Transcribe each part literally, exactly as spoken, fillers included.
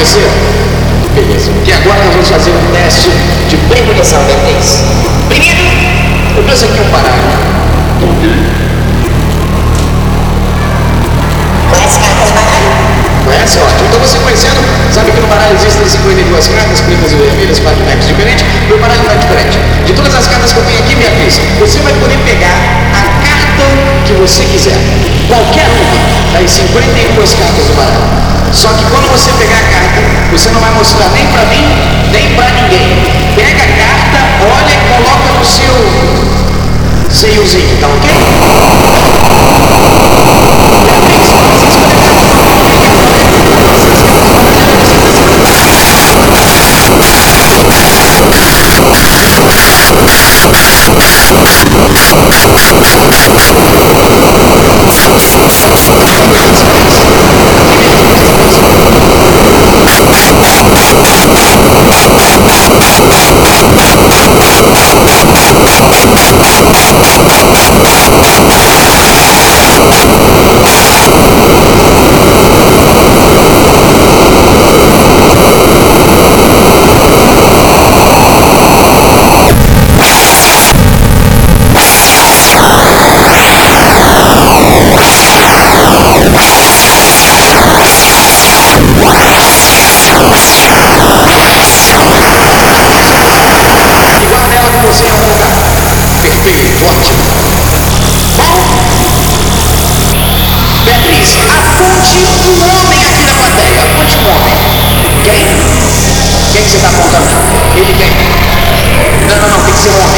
você? Beleza. E agora nós vamos fazer um teste de premonição, Beatriz. Primeiro, eu trouxe aqui um baralho. Conhece cartas baralho? Conhece? Ótimo. Então você conhecendo, sabe que no baralho existem cinquenta e duas cartas, pretas e vermelhas, quatro naipes diferentes. Meu baralho não é diferente. De todas as cartas que eu tenho aqui, Beatriz, você vai poder pegar a carta que você quiser. Qualquer uma das cinquenta e duas cartas do baralho. Só que quando você pegar a carta, você não vai mostrar nem pra mim, nem pra ninguém. Pega a carta, olha e coloca no seu seiozinho, tá ok? Perfeito, ótimo. Beatriz, aponte um homem aqui na plateia. Aponte um homem. Quem? Quem que você está apontando? Ele quem? Não, não, não, tem que ser um homem.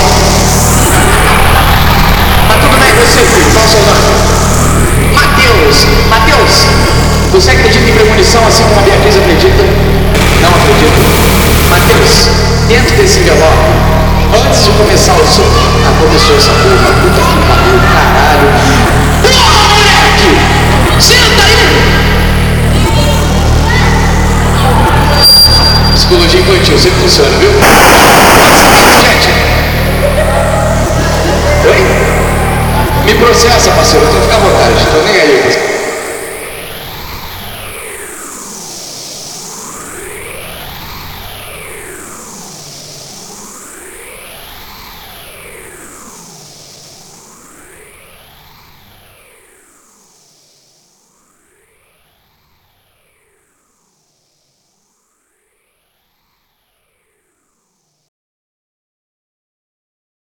Mas tudo bem, você, filho, qual o seu nome? Mateus. Mateus, você acredita em premonição assim como a Beatriz acredita? Não acredito. Mateus, dentro desse envelope, antes de começar o som, aconteceu essa porra, puta que pariu, caralho. Porra, moleque! Senta aí! Psicologia infantil, sempre funciona, viu? Gente! Oi? Me processa,